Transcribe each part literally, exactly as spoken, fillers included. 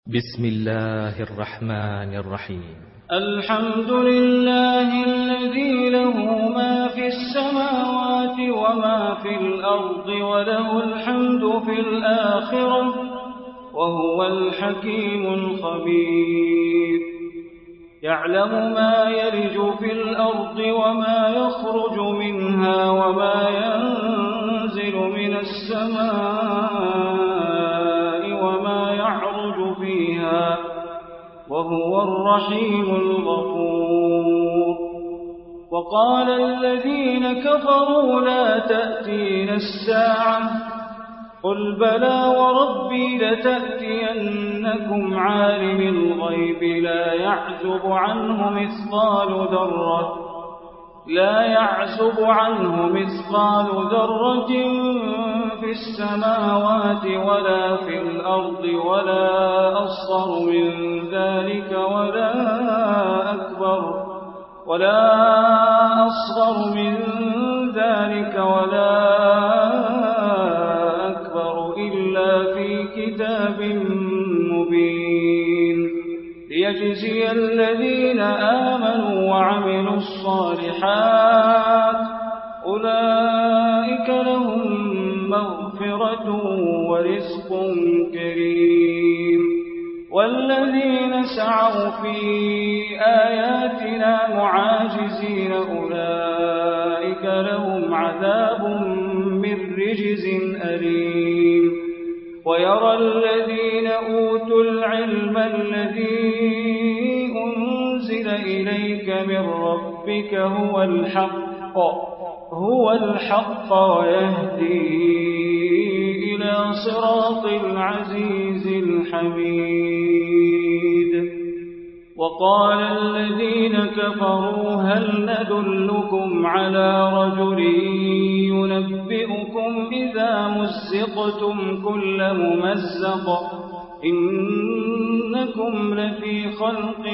بسم الله الرحمن الرحيم. الحمد لله الذي له ما في السماوات وما في الأرض وله الحمد في الآخرة وهو الحكيم الخبير. يعلم ما يلج في الأرض وما يخرج منها وما ينزل من السماء وما يعرج فيها وهو الرحيم الغفور. وقال الذين كفروا لا تأتينا الساعة قل بلى وربي لتأتينكم عالم الغيب لا يعزب عنه مثقال ذرة لا يعزب عنه مثقال ذرة في السماوات ولا في الأرض ولا أصغر من ذلك ولا أكبر ولا أصغر من ذلك ولا أكبر إلا في كتاب مبين ليجزي الذين آمنوا وعملوا الصالحات أولئك لهم مغفرة ورزق كريم. والذين سعوا في آياتنا معاجزين أولئك لهم عذاب من رجز أليم. ويرى الذين أوتوا العلم الذي أنزل إليك من ربك هو الحق هو الحق ويهدي إلى صراط العزيز الحميد. وقال الذين كفروا هل ندلكم على رجل ينبئكم إذا مزقتم كل ممزق إنكم لفي خلق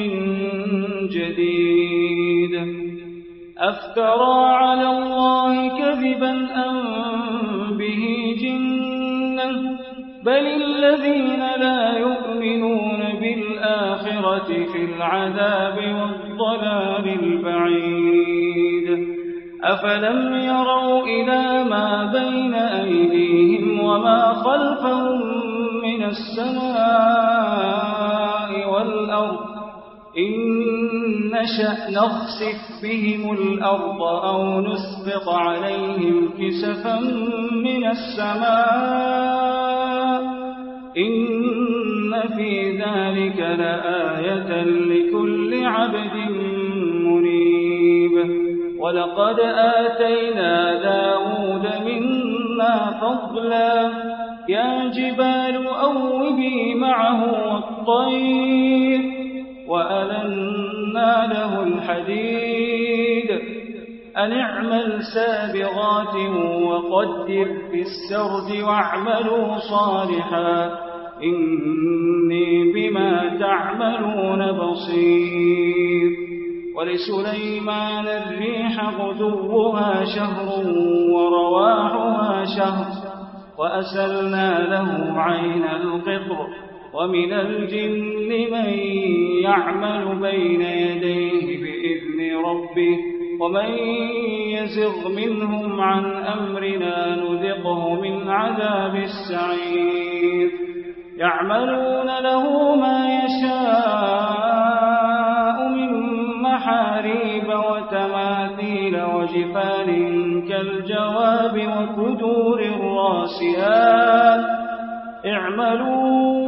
جديد. أفترى على الله كذبا أم به جنة بل الذين لا يؤمنون بالآخرة في العذاب والضلال البعيد. أفلم يروا إلى ما بين أيديهم وما خلفهم من السماء والأرض إن نشأ نخسف بهم الأرض أو نسقط عليهم كسفا من السماء إن في ذلك لآية لكل عبد منيب. ولقد آتينا داود منا فضلا يا جبال أوبي معه والطير وألنا له الحديد أن اعمل سابغات وقدر في السرد واعملوا صالحا إني بما تعملون بصير. ولسليمان الريح غدوها شهر ورواحها شهر وأسلنا له عين القطر ومن الجن من يعمل بين يديه بإذن ربه ومن يزغ منهم عن أمرنا نذقه من عذاب السعير. يعملون له ما يشاء من محاريب وتماثيل وجفان كالجواب وكدور الراسيات اعملوا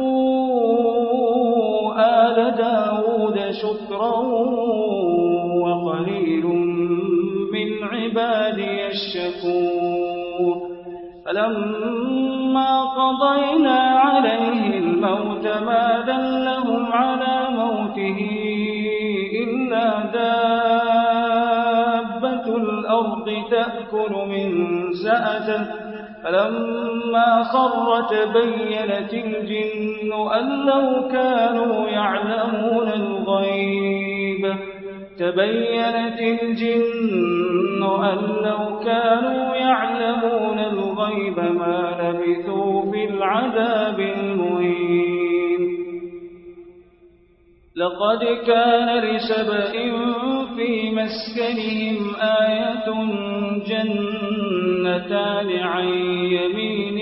آل داود شكرا وقليل من عبادي الشكور. فلما قضينا عليه الموت ما دلهم على موته إلا دابة الأرض تأكل من سأته فلما خر تبينت الجن أن لو كانوا يعلمون الغيب تبينت الجن أن لو كانوا يعلمون الغيب ما لبثوا في العذاب المهين. لقد كان لسبإ في مسكنهم آية جنتان عن يمين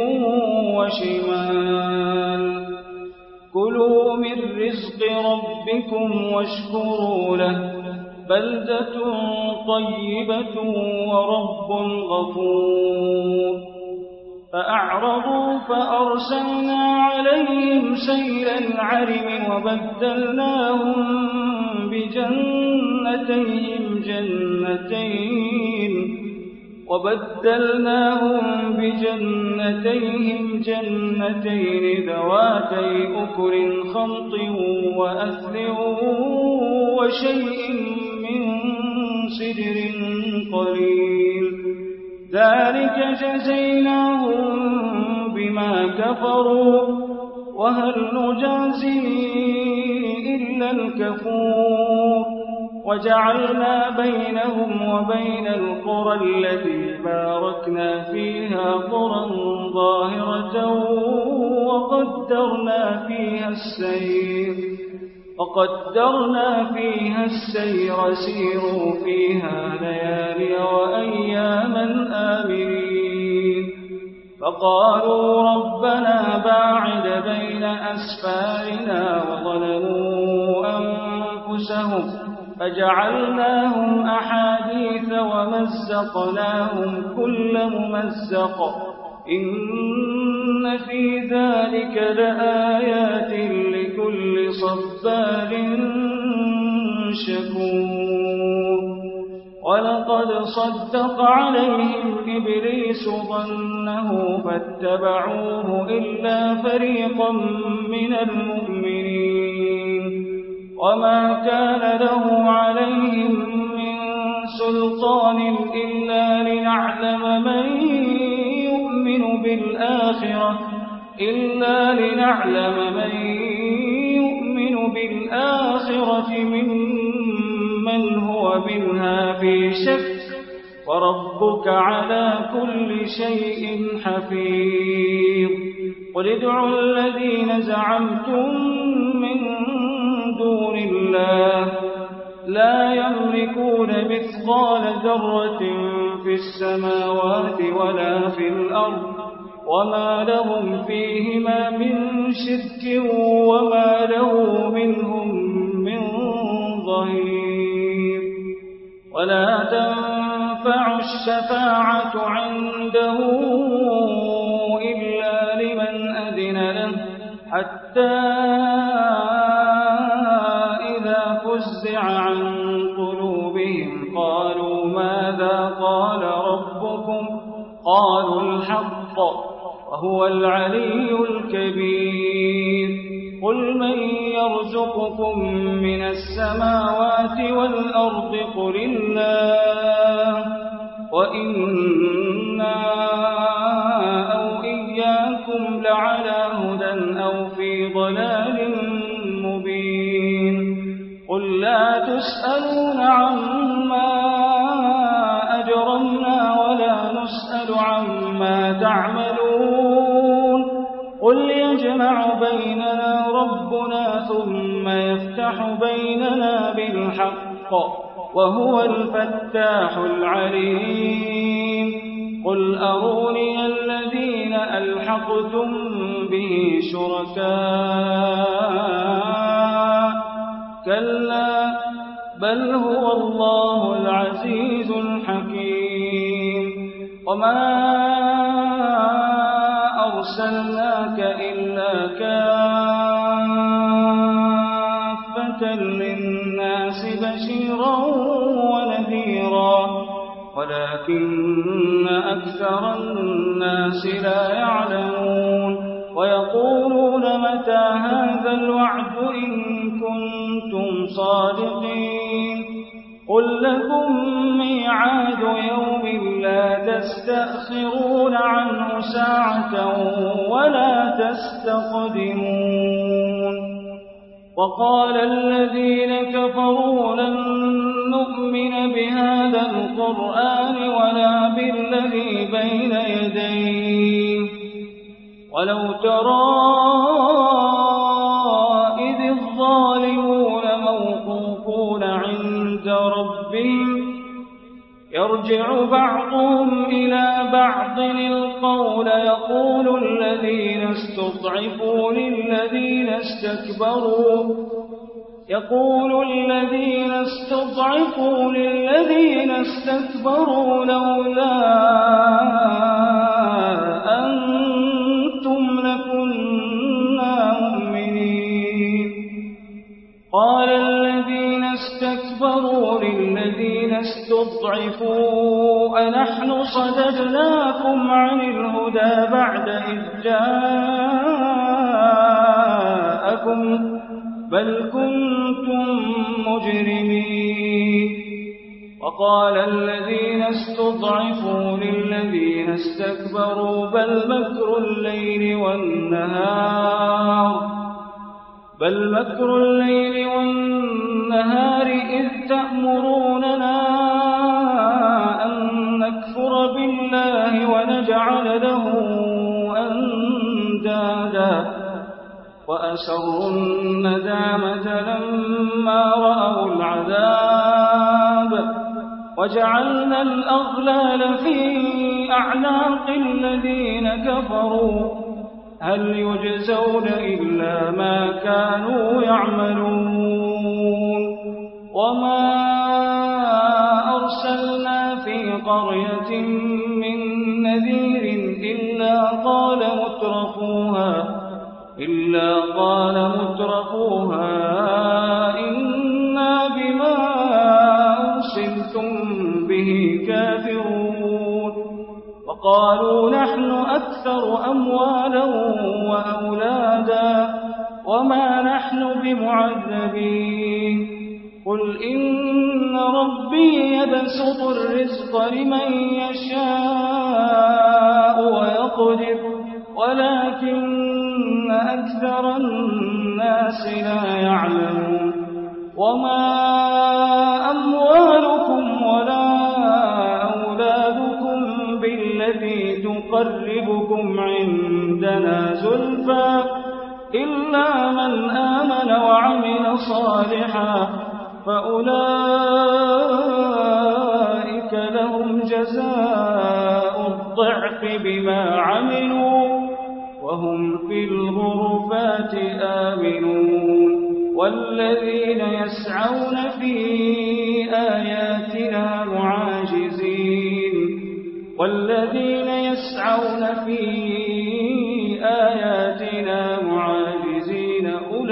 وشمال كلوا من رزق ربكم واشكروا له بلدة طيبة ورب غفور فأعرضوا فأرسلنا عليهم سيل العرم وبدلناهم بجنتيهم جنتين وبدلناهم بجنتيهم جنتين ذواتي أكل خمط وأثل وشيء من سدر قليل ذلك جزيناهم بما كفروا وهل نجازي إلا الكفور وجعلنا بينهم وبين القرى التي باركنا فيها قرى ظاهرة وقدرنا فيها السير وقدرنا فيها السير سيروا فيها ليالي وأياما آمنين فقالوا ربنا باعد بين أسفارنا وظلموا أنفسهم فجعلناهم أحاديث ومزقناهم كل ممزق إن في ذلك لآيات لكل صبار شكور ولقد صدق عليهم إبليس ظنه فاتبعوه إلا فريقا من المؤمنين وما كان له عليهم من سلطان إلا لنعلم من يؤمن بالآخرة إلا لنعلم من يؤمن بالآخرة ممن هو منها في شك وربك على كل شيء حفيظ قل ادعوا الذين زعمتم من دون الله لا يملكون مثقال ذرة في السماوات ولا في الأرض وما لهم فيهما من شرك وما له منهم من ظهير ولا تنفع الشفاعة عنده إلا لمن أذن له حتى إذا فزع عن قلوبهم قالوا ماذا قال ربكم قالوا الحق وهو العلي الكبير قل من يرزقكم من السماوات والأرض قل الله وإنا أو إياكم لعلى هدى أو في ضلال مبين قل لا تسألون عما أجرمنا ولا نسأل عما تعملون قل يجمع بيننا ربنا ثم يفتح بيننا بالحق وهو الفتاح العليم قل أروني الذين ألحقتم به شركاء كلا بل هو الله العزيز الحكيم وما أرسلناك إلا كافة للناس بشيرا ونذيرا ولكن أكثر الناس لا يعلمون ويقولون متى هذا الوعد إن كنتم صادقين قل لكم ميعاد يوم لا تستأخرون عنه ساعة ولا تستقدمون وقال الذين كفروا لن نؤمن بهذا القرآن ولا بالذي بين يديه ولو ترى إذ الظالمون ويرجع بعضهم إلى بعض القول يقول الذين استضعفوا للذين استكبروا يقول الذين استضعفوا للذين استكبروا لولا أنتم لكنا مؤمنين قال الذين استكبروا للذين استضعفوا أنحن صددناكم عن الهدى بعد إذ جاءكم بل كنتم مجرمين وقال الذين استضعفوا للذين استكبروا بل مكر الليل والنهار بل مكر الليل والنهار إذ تأمروننا أن نكفر بالله ونجعل له أندادا وأسروا الندامة لما رأوا العذاب وجعلنا الأغلال في أعناق الذين كفروا هل يجزون إلا ما كانوا يعملون وما أرسلنا في قرية من نذير إلا قال مترفوها إلا قال مترفوها إنا بما أرسلتم به كافرون وقالوا نحن أكثر أموالا وأولادا وما نحن بمعذبين قل إن ربي يبسط الرزق لمن يشاء ويقدر ولكن أكثر الناس لا يعلمون وما أموالكم ولا أولادكم بالتي تقربكم عندنا زلفى إلا من آمن وعمل صالحا فأولئك لهم جزاء الضعف بما عملوا وهم في الغرفات آمنون والذين يسعون في آياتنا معاجزين والذين يسعون في آياتنا معاجزين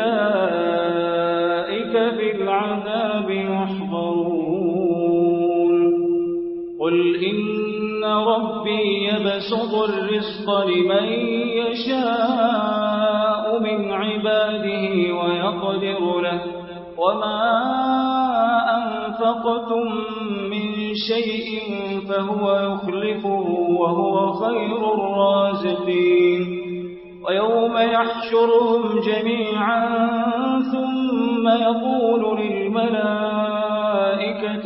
أولئك في العذاب محضرون قل إن ربي يبسط الرزق لمن يشاء من عباده ويقدر له وما أنفقتم من شيء فهو يخلفه وهو خير الرازقين ويوم يحشرهم جميعا ثم يقول للملائكة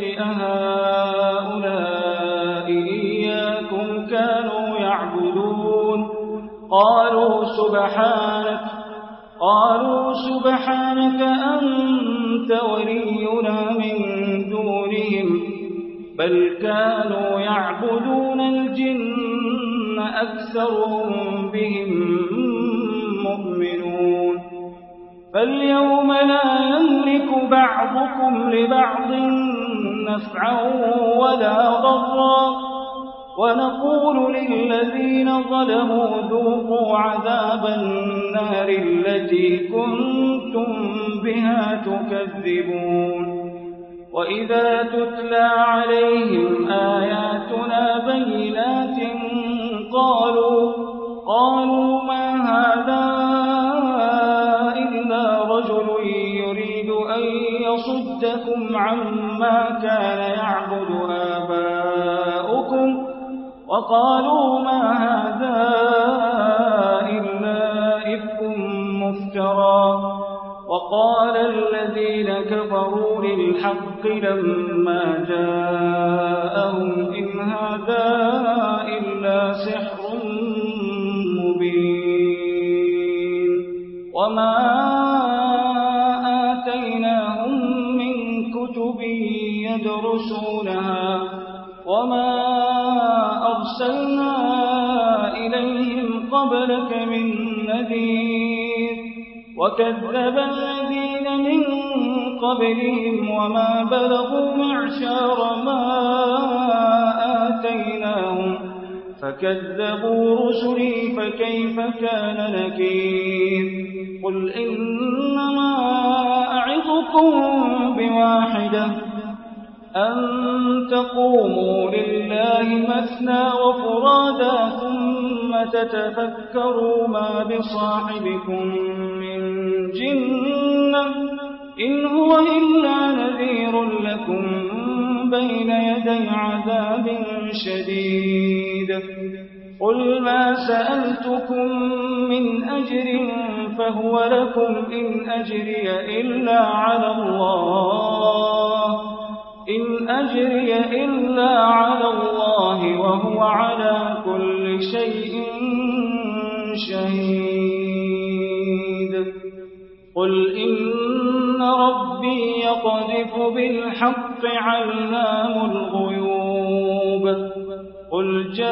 أهؤلاء إياكم كانوا يعبدون قالوا سبحانك قالوا سبحانك أنت ولينا من دونهم بل كانوا يعبدون الجن أكثرهم بهم مؤمنون فاليوم لا يملك بعضكم لبعض نفعا ولا ضرا ونقول للذين ظلموا ذوقوا عذاب النار التي كنتم بها تكذبون وإذا تتلى عليهم آياتنا بينات قالوا قالوا ما هذا إلا رجل يريد أن يصدكم عما كان يعبد آباؤكم وقالوا ما هذا إلا إفك مفترى وقال الذين كفروا للحق لما جاءهم إن هذا إلا سحر مبين وما آتيناهم من كتب يدرسونها وما أرسلنا إليهم قبلك من نذير وكذب الذين من قبلهم وما بلغوا معشار ما آتيناهم فكذبوا رسلي فكيف كان نكير قل إنما أعظكم بواحدة أن تقوموا لله مثنى وفرادا ثم تتفكروا ما بصاحبكم من جنة إن هو إلا نذير لكم بين يدي عذاب شديد قل ما سألتكم من أجر فهو لكم إن أجري إلا على الله إن أجري إلا على الله وهو على كل شيء شهيد قل إن ربي يقذف بالحق علام الغيوب قل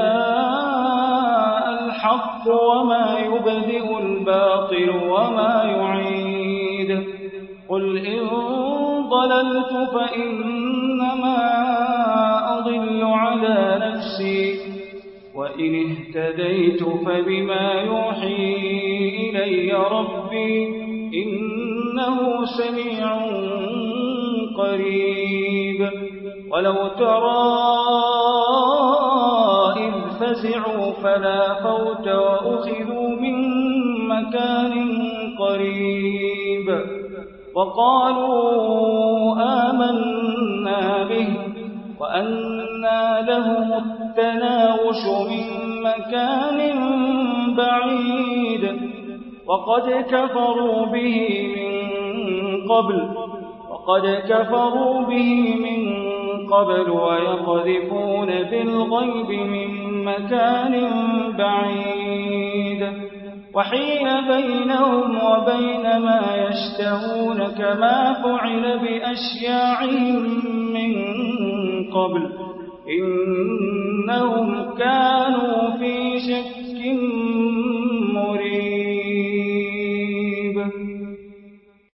جاء الحق وما يبدئ الباطل وما يعيد قل إن ضللت فإنما أضل على نفسي وإن اهتديت فبما يوحي إلي ربي إنه سميع قريب ولو ترى إذ فزعوا فلا فوت وأخذوا من مكان قريب وقالوا آمنا به وأنى لهم التناوش من مكان بعيد وقد كفروا به من قبل وقد كفروا به من قبل ويقذفون بالغيب من مكان بعيد وحيل بينهم وبين ما يشتهون كما فعل بأشياعهم من قبل إنهم كانوا في